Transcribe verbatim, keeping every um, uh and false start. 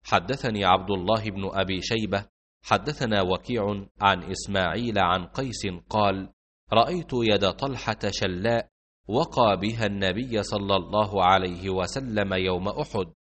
حدثني عبد الله بن أبي شيبة حدثنا وكيع عن إسماعيل عن قيس قال: رأيت يد طلحة شلاء وقى بها النبي صلى الله عليه وسلم يوم أحد،